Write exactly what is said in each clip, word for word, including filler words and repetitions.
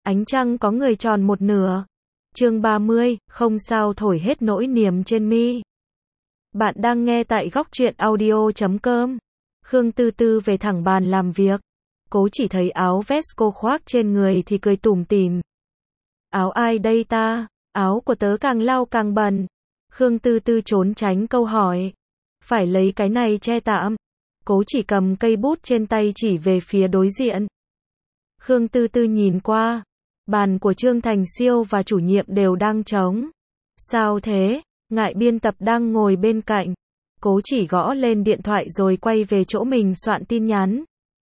Ánh trăng có người tròn một nửa. Chương ba mươi, không sao thổi hết nỗi niềm trên mi. Bạn đang nghe tại góc truyện audio chấm com. Khương Tư Tư về thẳng bàn làm việc. Cố chỉ thấy áo vest cô khoác trên người thì cười tủm tỉm. Áo ai đây ta? Áo của tớ càng lau càng bẩn. Khương Tư Tư trốn tránh câu hỏi. Phải lấy cái này che tạm. Cố chỉ cầm cây bút trên tay chỉ về phía đối diện. Khương Tư Tư nhìn qua. Bàn của Trương Thành Siêu và chủ nhiệm đều đang trống. Sao thế? Ngại biên tập đang ngồi bên cạnh. Cố chỉ gõ lên điện thoại rồi quay về chỗ mình soạn tin nhắn.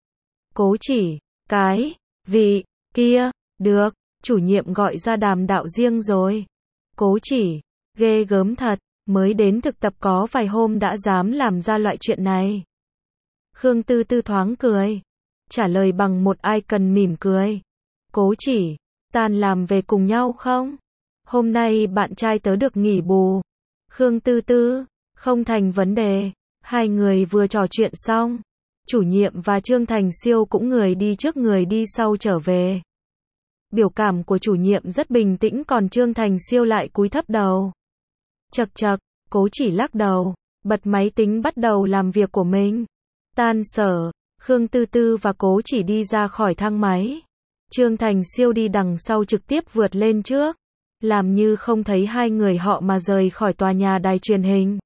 Cố chỉ, cái, vị, kia, được, chủ nhiệm gọi ra đàm đạo riêng rồi. Cố chỉ, ghê gớm thật, mới đến thực tập có vài hôm đã dám làm ra loại chuyện này. Khương Tư Tư thoáng cười. Trả lời bằng một icon mỉm cười. Cố chỉ, tan làm về cùng nhau không? Hôm nay bạn trai tớ được nghỉ bù. Khương Tư Tư, không thành vấn đề. Hai người vừa trò chuyện xong. Chủ nhiệm và Trương Thành Siêu cũng người đi trước người đi sau trở về. Biểu cảm của chủ nhiệm rất bình tĩnh còn Trương Thành Siêu lại cúi thấp đầu. Chậc chậc, Cố chỉ lắc đầu, bật máy tính bắt đầu làm việc của mình. Tan sở, Khương Tư Tư và Cố chỉ đi ra khỏi thang máy. Trương Thành Siêu đi đằng sau trực tiếp vượt lên trước. Làm như không thấy hai người họ mà rời khỏi tòa nhà đài truyền hình.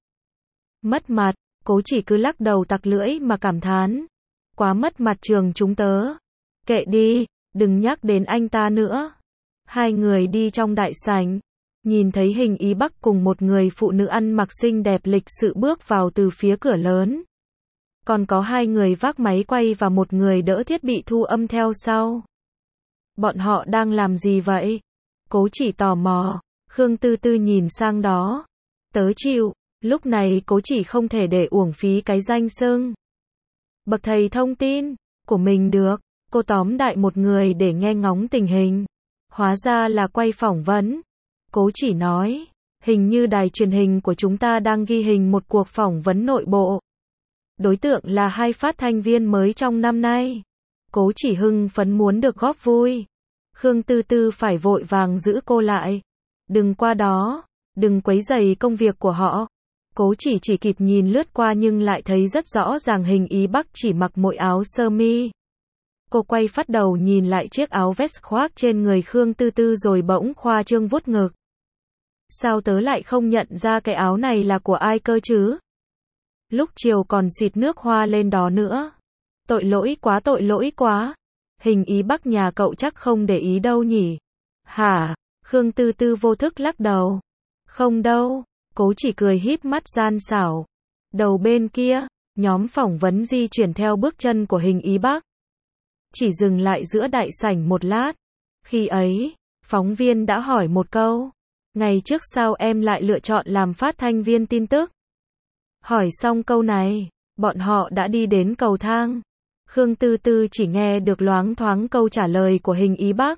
Mất mặt, Cố chỉ cứ lắc đầu tặc lưỡi mà cảm thán. Quá mất mặt trường chúng tớ. Kệ đi, đừng nhắc đến anh ta nữa. Hai người đi trong đại sảnh. Nhìn thấy Hình Ý Bắc cùng một người phụ nữ ăn mặc xinh đẹp lịch sự bước vào từ phía cửa lớn. Còn có hai người vác máy quay và một người đỡ thiết bị thu âm theo sau. Bọn họ đang làm gì vậy? Cố chỉ tò mò. Khương Tư Tư nhìn sang đó. Tớ chịu. Lúc này Cố chỉ không thể để uổng phí cái danh xưng bậc thầy thông tin của mình được. Cô tóm đại một người để nghe ngóng tình hình. Hóa ra là quay phỏng vấn. Cố chỉ nói. Hình như đài truyền hình của chúng ta đang ghi hình một cuộc phỏng vấn nội bộ. Đối tượng là hai phát thanh viên mới trong năm nay. Cố chỉ hưng phấn muốn được góp vui. Khương Tư Tư phải vội vàng giữ cô lại. Đừng qua đó. Đừng quấy rầy công việc của họ. Cố chỉ chỉ kịp nhìn lướt qua nhưng lại thấy rất rõ ràng Hình Ý Bắc chỉ mặc mỗi áo sơ mi. Cô quay phát đầu nhìn lại chiếc áo vest khoác trên người Khương Tư Tư rồi bỗng khoa trương vuốt ngực. Sao tớ lại không nhận ra cái áo này là của ai cơ chứ? Lúc chiều còn xịt nước hoa lên đó nữa. Tội lỗi quá tội lỗi quá. Hình Ý Bắc nhà cậu chắc không để ý đâu nhỉ? Hả? Khương Tư Tư vô thức lắc đầu. Không đâu. Cố chỉ cười híp mắt gian xảo. Đầu bên kia, nhóm phỏng vấn di chuyển theo bước chân của Hình Ý Bắc. Chỉ dừng lại giữa đại sảnh một lát. Khi ấy, phóng viên đã hỏi một câu. Ngày trước sao em lại lựa chọn làm phát thanh viên tin tức? Hỏi xong câu này, bọn họ đã đi đến cầu thang. Khương Tư Tư chỉ nghe được loáng thoáng câu trả lời của Hình Ý Bắc.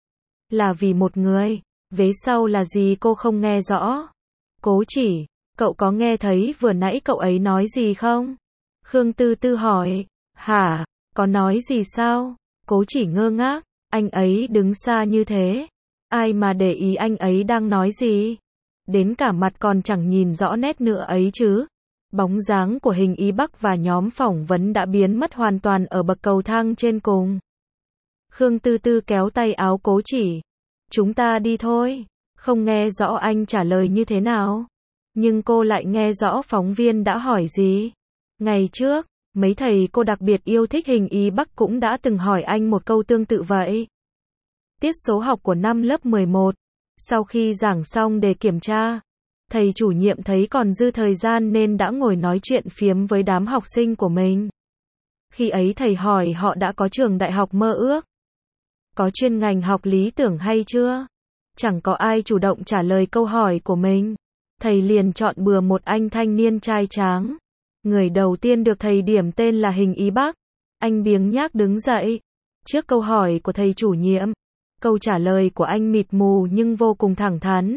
Là vì một người, vế sau là gì cô không nghe rõ. Cố chỉ, cậu có nghe thấy vừa nãy cậu ấy nói gì không? Khương Tư Tư hỏi. Hả, có nói gì sao? Cố chỉ ngơ ngác, anh ấy đứng xa như thế. Ai mà để ý anh ấy đang nói gì? Đến cả mặt còn chẳng nhìn rõ nét nữa ấy chứ. Bóng dáng của Hình Ý Bắc và nhóm phỏng vấn đã biến mất hoàn toàn ở bậc cầu thang trên cùng. Khương Tư Tư kéo tay áo Cố chỉ. Chúng ta đi thôi. Không nghe rõ anh trả lời như thế nào. Nhưng cô lại nghe rõ phóng viên đã hỏi gì. Ngày trước, mấy thầy cô đặc biệt yêu thích Hình Ý Bắc cũng đã từng hỏi anh một câu tương tự vậy. Tiết số học của năm lớp mười một. Sau khi giảng xong để kiểm tra, thầy chủ nhiệm thấy còn dư thời gian nên đã ngồi nói chuyện phiếm với đám học sinh của mình. Khi ấy thầy hỏi họ đã có trường đại học mơ ước. Có chuyên ngành học lý tưởng hay chưa? Chẳng có ai chủ động trả lời câu hỏi của mình. Thầy liền chọn bừa một anh thanh niên trai tráng. Người đầu tiên được thầy điểm tên là Hình Ý Bắc. Anh biếng nhác đứng dậy. Trước câu hỏi của thầy chủ nhiệm, câu trả lời của anh mịt mù nhưng vô cùng thẳng thắn.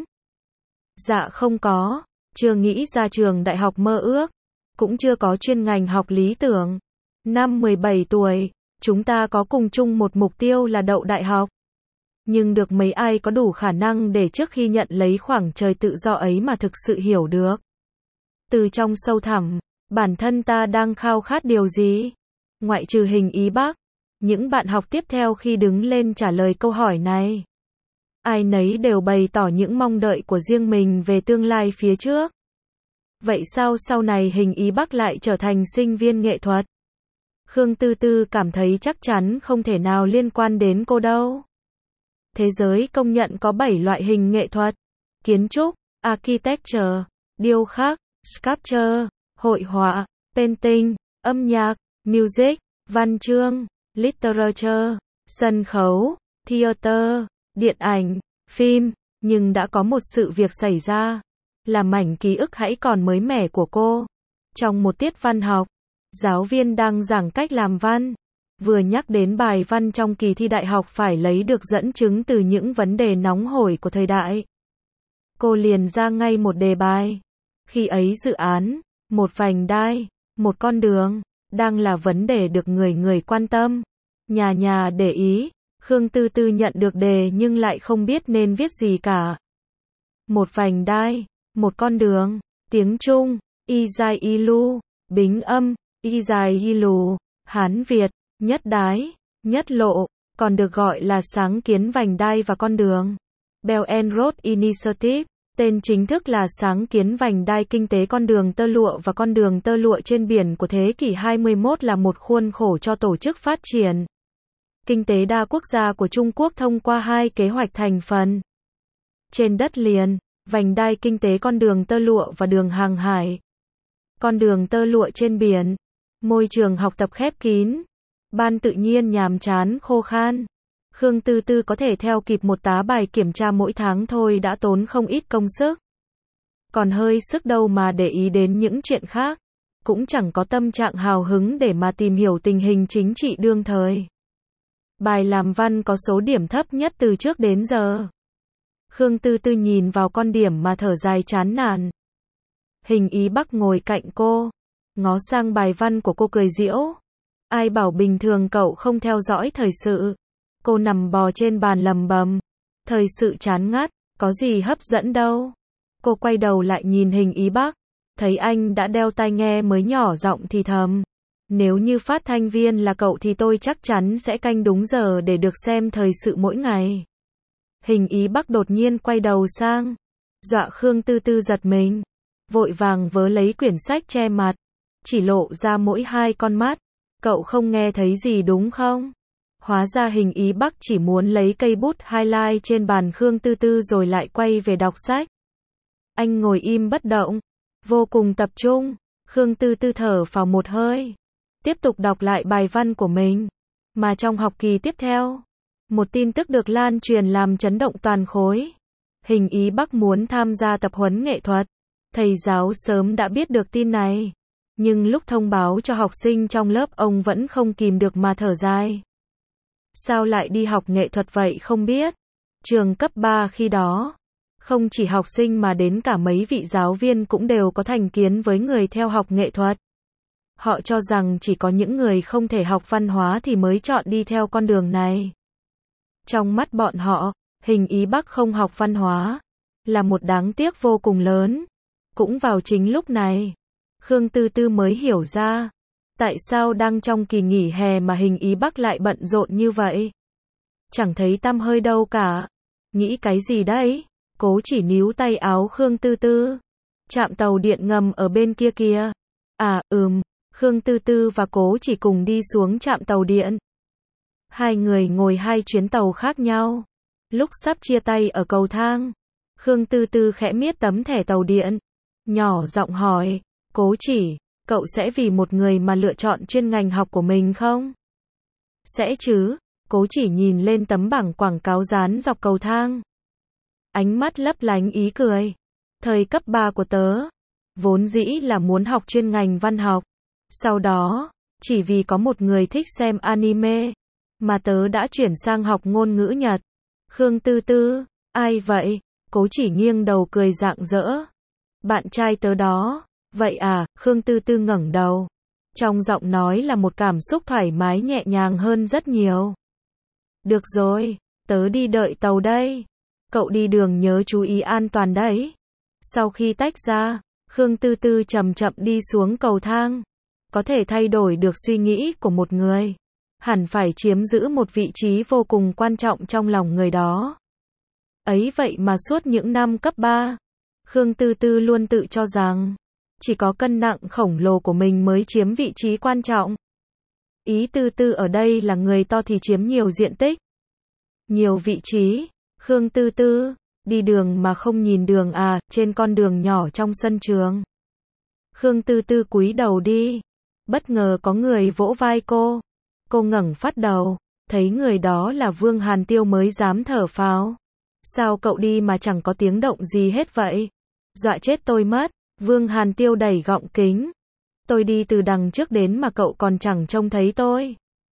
Dạ không có, chưa nghĩ ra trường đại học mơ ước, cũng chưa có chuyên ngành học lý tưởng. Năm mười bảy tuổi, chúng ta có cùng chung một mục tiêu là đậu đại học. Nhưng được mấy ai có đủ khả năng để trước khi nhận lấy khoảng trời tự do ấy mà thực sự hiểu được. Từ trong sâu thẳm, bản thân ta đang khao khát điều gì? Ngoại trừ Hình Ý Bắc, những bạn học tiếp theo khi đứng lên trả lời câu hỏi này, ai nấy đều bày tỏ những mong đợi của riêng mình về tương lai phía trước. Vậy sao sau này Hình Ý Bắc lại trở thành sinh viên nghệ thuật? Khương Tư Tư cảm thấy chắc chắn không thể nào liên quan đến cô đâu. Thế giới công nhận có bảy loại hình nghệ thuật: kiến trúc, architecture, điêu khắc, sculpture, hội họa, painting, âm nhạc, music, văn chương, literature, sân khấu, theater, điện ảnh, phim. Nhưng đã có một sự việc xảy ra, là mảnh ký ức hãy còn mới mẻ của cô. Trong một tiết văn học, giáo viên đang giảng cách làm văn. Vừa nhắc đến bài văn trong kỳ thi đại học phải lấy được dẫn chứng từ những vấn đề nóng hổi của thời đại. Cô liền ra ngay một đề bài. Khi ấy dự án, một vành đai, một con đường, đang là vấn đề được người người quan tâm, nhà nhà để ý. Khương Tư Tư nhận được đề nhưng lại không biết nên viết gì cả. Một vành đai, một con đường, tiếng Trung, y dài y lu, Bính âm, y dài y lù, Hán Việt, nhất đái, nhất lộ, còn được gọi là sáng kiến vành đai và con đường. Belt and Road Initiative, tên chính thức là sáng kiến vành đai kinh tế con đường tơ lụa và con đường tơ lụa trên biển của thế kỷ hai mươi mốt, là một khuôn khổ cho tổ chức phát triển kinh tế đa quốc gia của Trung Quốc thông qua hai kế hoạch thành phần. Trên đất liền, vành đai kinh tế con đường tơ lụa và đường hàng hải. Con đường tơ lụa trên biển, môi trường học tập khép kín, ban tự nhiên nhàm chán khô khan. Khương Tư Tư có thể theo kịp một tá bài kiểm tra mỗi tháng thôi đã tốn không ít công sức. Còn hơi sức đâu mà để ý đến những chuyện khác, cũng chẳng có tâm trạng hào hứng để mà tìm hiểu tình hình chính trị đương thời. Bài làm văn có số điểm thấp nhất từ trước đến giờ. Khương Tư Tư nhìn vào con điểm mà thở dài chán nản. Hình Ý Bắc ngồi cạnh cô, ngó sang bài văn của cô cười giễu. Ai bảo bình thường cậu không theo dõi thời sự. Cô nằm bò trên bàn lầm bầm. Thời sự chán ngắt, có gì hấp dẫn đâu. Cô quay đầu lại nhìn Hình Ý Bắc, thấy anh đã đeo tai nghe mới nhỏ giọng thì thầm. Nếu như phát thanh viên là cậu thì tôi chắc chắn sẽ canh đúng giờ để được xem thời sự mỗi ngày. Hình Ý Bắc đột nhiên quay đầu sang, dọa Khương Tư Tư giật mình, vội vàng vớ lấy quyển sách che mặt, chỉ lộ ra mỗi hai con mắt. Cậu không nghe thấy gì đúng không? Hóa ra Hình Ý Bắc chỉ muốn lấy cây bút highlight trên bàn Khương Tư Tư rồi lại quay về đọc sách. Anh ngồi im bất động, vô cùng tập trung. Khương Tư Tư thở phào một hơi, tiếp tục đọc lại bài văn của mình. Mà trong học kỳ tiếp theo, một tin tức được lan truyền làm chấn động toàn khối. Hình Ý Bắc muốn tham gia tập huấn nghệ thuật. Thầy giáo sớm đã biết được tin này, nhưng lúc thông báo cho học sinh trong lớp ông vẫn không kìm được mà thở dài. Sao lại đi học nghệ thuật vậy không biết? Trường cấp ba khi đó, không chỉ học sinh mà đến cả mấy vị giáo viên cũng đều có thành kiến với người theo học nghệ thuật. Họ cho rằng chỉ có những người không thể học văn hóa thì mới chọn đi theo con đường này. Trong mắt bọn họ, Hình Ý Bắc không học văn hóa là một đáng tiếc vô cùng lớn. Cũng vào chính lúc này, Khương Tư Tư mới hiểu ra, tại sao đang trong kỳ nghỉ hè mà Hình Ý Bắc lại bận rộn như vậy. Chẳng thấy tăm hơi đâu cả. Nghĩ cái gì đấy? Cố chỉ níu tay áo Khương Tư Tư. Trạm tàu điện ngầm ở bên kia kìa. À, ừm. Khương Tư Tư và Cố chỉ cùng đi xuống trạm tàu điện. Hai người ngồi hai chuyến tàu khác nhau. Lúc sắp chia tay ở cầu thang, Khương Tư Tư khẽ miết tấm thẻ tàu điện, nhỏ giọng hỏi, Cố chỉ, cậu sẽ vì một người mà lựa chọn chuyên ngành học của mình không? Sẽ chứ. Cố chỉ nhìn lên tấm bảng quảng cáo dán dọc cầu thang, ánh mắt lấp lánh ý cười. Thời cấp ba của tớ, vốn dĩ là muốn học chuyên ngành văn học. Sau đó, chỉ vì có một người thích xem anime, mà tớ đã chuyển sang học ngôn ngữ Nhật. Khương Tư Tư, ai vậy? Cố chỉ nghiêng đầu cười rạng rỡ. Bạn trai tớ đó. Vậy à? Khương Tư Tư ngẩng đầu. Trong giọng nói là một cảm xúc thoải mái nhẹ nhàng hơn rất nhiều. Được rồi, tớ đi đợi tàu đây. Cậu đi đường nhớ chú ý an toàn đấy. Sau khi tách ra, Khương Tư Tư chậm chậm đi xuống cầu thang. Có thể thay đổi được suy nghĩ của một người, hẳn phải chiếm giữ một vị trí vô cùng quan trọng trong lòng người đó. Ấy vậy mà suốt những năm cấp ba, Khương Tư Tư luôn tự cho rằng chỉ có cân nặng khổng lồ của mình mới chiếm vị trí quan trọng. Ý Tư Tư ở đây là người to thì chiếm nhiều diện tích, nhiều vị trí. Khương Tư Tư, đi đường mà không nhìn đường à, trên con đường nhỏ trong sân trường. Khương Tư Tư cúi đầu đi, bất ngờ có người vỗ vai cô. Cô ngẩng phát đầu, thấy người đó là Vương Hàn Tiêu mới dám thở phào. Sao cậu đi mà chẳng có tiếng động gì hết vậy? Dọa chết tôi mất. Vương Hàn Tiêu đẩy gọng kính. Tôi đi từ đằng trước đến mà cậu còn chẳng trông thấy tôi.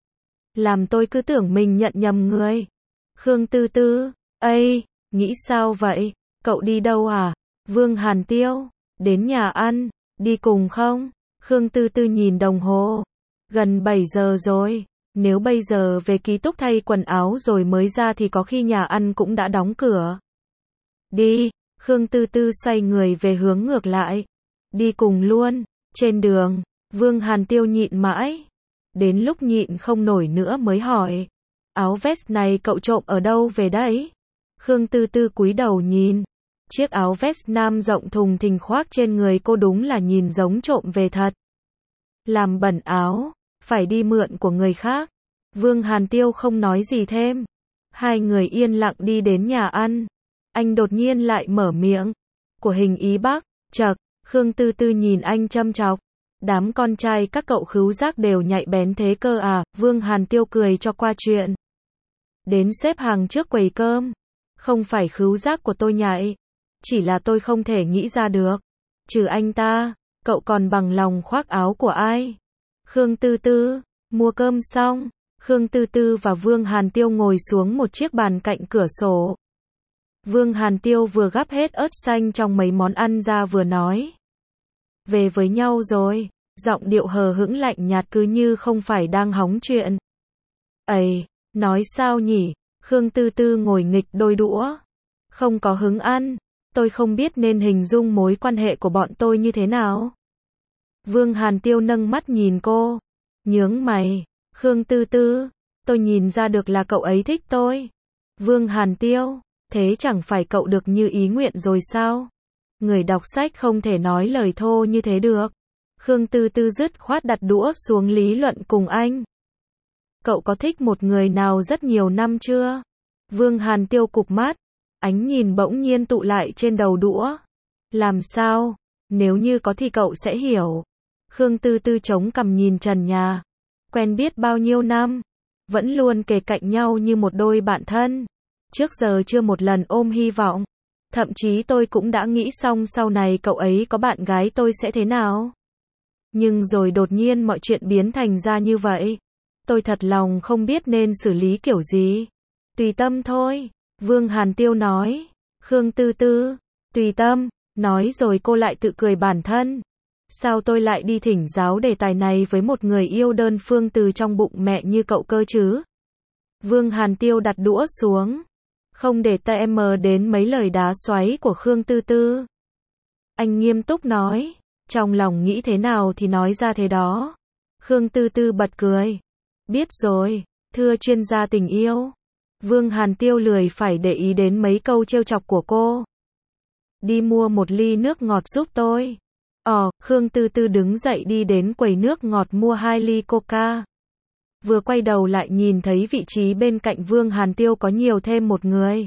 Làm tôi cứ tưởng mình nhận nhầm người. Khương Tư Tư, ây, nghĩ sao vậy? Cậu đi đâu à? Vương Hàn Tiêu, đến nhà ăn, đi cùng không? Khương Tư Tư nhìn đồng hồ. Gần bảy giờ rồi, nếu bây giờ về ký túc thay quần áo rồi mới ra thì có khi nhà ăn cũng đã đóng cửa. Đi, Khương Tư Tư xoay người về hướng ngược lại. Đi cùng luôn. Trên đường, Vương Hàn Tiêu nhịn mãi. Đến lúc nhịn không nổi nữa mới hỏi. Áo vest này cậu trộm ở đâu về đấy? Khương Tư Tư cúi đầu nhìn. Chiếc áo vest nam rộng thùng thình khoác trên người cô đúng là nhìn giống trộm về thật. Làm bẩn áo, phải đi mượn của người khác. Vương Hàn Tiêu không nói gì thêm. Hai người yên lặng đi đến nhà ăn. Anh đột nhiên lại mở miệng. Của Hình Ý Bắc, chậc, Khương Tư Tư nhìn anh châm chọc. Đám con trai các cậu khứu giác đều nhạy bén thế cơ à? Vương Hàn Tiêu cười cho qua chuyện. Đến xếp hàng trước quầy cơm. Không phải khứu giác của tôi nhạy, chỉ là tôi không thể nghĩ ra được. Trừ anh ta, cậu còn bằng lòng khoác áo của ai? Khương Tư Tư, mua cơm xong, Khương Tư Tư và Vương Hàn Tiêu ngồi xuống một chiếc bàn cạnh cửa sổ. Vương Hàn Tiêu vừa gắp hết ớt xanh trong mấy món ăn ra vừa nói. Về với nhau rồi, giọng điệu hờ hững lạnh nhạt cứ như không phải đang hóng chuyện. Ây, nói sao nhỉ? Khương Tư Tư ngồi nghịch đôi đũa. Không có hứng ăn, tôi không biết nên hình dung mối quan hệ của bọn tôi như thế nào. Vương Hàn Tiêu nâng mắt nhìn cô, nhướng mày. Khương Tư Tư, tôi nhìn ra được là cậu ấy thích tôi. Vương Hàn Tiêu, thế chẳng phải cậu được như ý nguyện rồi sao? Người đọc sách không thể nói lời thô như thế được. Khương Tư Tư dứt khoát đặt đũa xuống lý luận cùng anh. Cậu có thích một người nào rất nhiều năm chưa? Vương Hàn Tiêu cụp mắt, ánh nhìn bỗng nhiên tụ lại trên đầu đũa. Làm sao? Nếu như có thì cậu sẽ hiểu. Khương Tư Tư chống cằm nhìn trần nhà. Quen biết bao nhiêu năm, vẫn luôn kề cạnh nhau như một đôi bạn thân. Trước giờ chưa một lần ôm hy vọng. Thậm chí tôi cũng đã nghĩ xong sau này cậu ấy có bạn gái tôi sẽ thế nào. Nhưng rồi đột nhiên mọi chuyện biến thành ra như vậy. Tôi thật lòng không biết nên xử lý kiểu gì. Tùy tâm thôi, Vương Hàn Tiêu nói. Khương Tư Tư, tùy tâm, nói rồi cô lại tự cười bản thân. Sao tôi lại đi thỉnh giáo đề tài này với một người yêu đơn phương từ trong bụng mẹ như cậu cơ chứ? Vương Hàn Tiêu đặt đũa xuống, không để tay mờ đến mấy lời đá xoáy của Khương Tư Tư. Anh nghiêm túc nói, trong lòng nghĩ thế nào thì nói ra thế đó. Khương Tư Tư bật cười. Biết rồi, thưa chuyên gia tình yêu. Vương Hàn Tiêu lười phải để ý đến mấy câu trêu chọc của cô. Đi mua một ly nước ngọt giúp tôi. Ồ, Khương Tư Tư đứng dậy đi đến quầy nước ngọt mua hai ly coca. Vừa quay đầu lại nhìn thấy vị trí bên cạnh Vương Hàn Tiêu có nhiều thêm một người.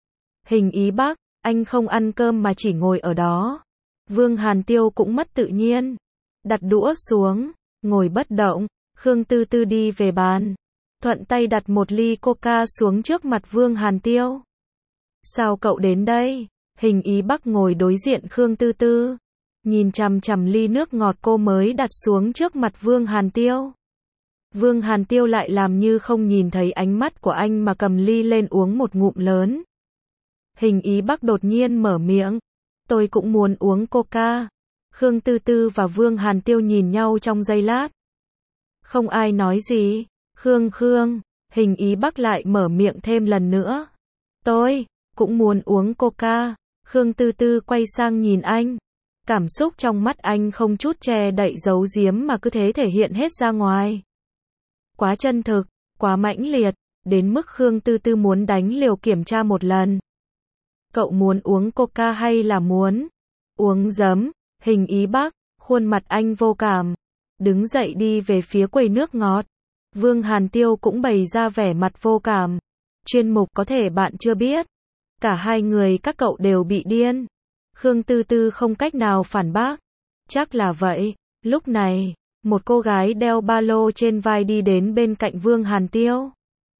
Hình Ý Bắc, anh không ăn cơm mà chỉ ngồi ở đó. Vương Hàn Tiêu cũng mất tự nhiên. Đặt đũa xuống, ngồi bất động. Khương Tư Tư đi về bàn, thuận tay đặt một ly coca xuống trước mặt Vương Hàn Tiêu. Sao cậu đến đây? Hình Ý Bắc ngồi đối diện Khương Tư Tư, nhìn chằm chằm ly nước ngọt cô mới đặt xuống trước mặt Vương Hàn Tiêu. Vương Hàn Tiêu lại làm như không nhìn thấy ánh mắt của anh mà cầm ly lên uống một ngụm lớn. Hình Ý Bắc đột nhiên mở miệng. Tôi cũng muốn uống coca. Khương Tư Tư và Vương Hàn Tiêu nhìn nhau trong giây lát. Không ai nói gì. Khương Khương, Hình Ý Bắc lại mở miệng thêm lần nữa. Tôi cũng muốn uống coca. Khương Tư Tư quay sang nhìn anh. Cảm xúc trong mắt anh không chút che đậy giấu giếm mà cứ thế thể hiện hết ra ngoài. Quá chân thực, quá mãnh liệt, đến mức Khương Tư Tư muốn đánh liều kiểm tra một lần. Cậu muốn uống coca hay là muốn uống giấm? Hình Ý Bắc, khuôn mặt anh vô cảm, đứng dậy đi về phía quầy nước ngọt. Vương Hàn Tiêu cũng bày ra vẻ mặt vô cảm. Chuyên mục có thể bạn chưa biết. Cả hai người các cậu đều bị điên. Khương Tư Tư không cách nào phản bác. Chắc là vậy. Lúc này, một cô gái đeo ba lô trên vai đi đến bên cạnh Vương Hàn Tiêu.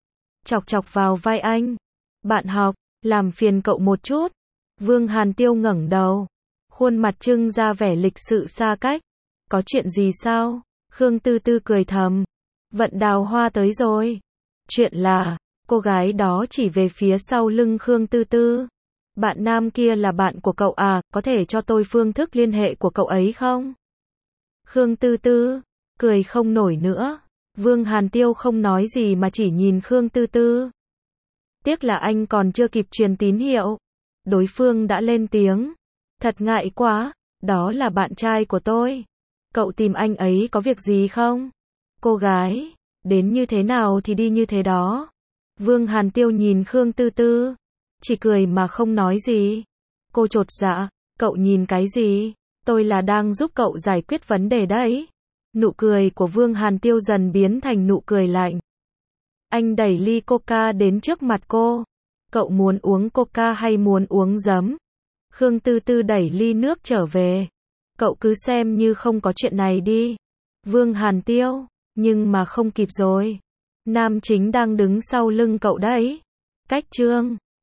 Chọc chọc vào vai anh. Bạn học, làm phiền cậu một chút. Vương Hàn Tiêu ngẩng đầu. Khuôn mặt trưng ra vẻ lịch sự xa cách. Có chuyện gì sao? Khương Tư Tư cười thầm. Vận Đào Hoa tới rồi. Chuyện là, cô gái đó chỉ về phía sau lưng Khương Tư Tư. Bạn nam kia là bạn của cậu à, có thể cho tôi phương thức liên hệ của cậu ấy không? Khương Tư Tư, cười không nổi nữa. Vương Hàn Tiêu không nói gì mà chỉ nhìn Khương Tư Tư. Tiếc là anh còn chưa kịp truyền tín hiệu. Đối phương đã lên tiếng. Thật ngại quá, đó là bạn trai của tôi. Cậu tìm anh ấy có việc gì không? Cô gái, đến như thế nào thì đi như thế đó. Vương Hàn Tiêu nhìn Khương Tư Tư, chỉ cười mà không nói gì. Cô chột dạ, cậu nhìn cái gì? Tôi là đang giúp cậu giải quyết vấn đề đấy. Nụ cười của Vương Hàn Tiêu dần biến thành nụ cười lạnh. Anh đẩy ly coca đến trước mặt cô. Cậu muốn uống coca hay muốn uống giấm? Khương Tư Tư đẩy ly nước trở về. Cậu cứ xem như không có chuyện này đi. Vương Hàn Tiêu, nhưng mà không kịp rồi. Nam chính đang đứng sau lưng cậu đấy. Cách chương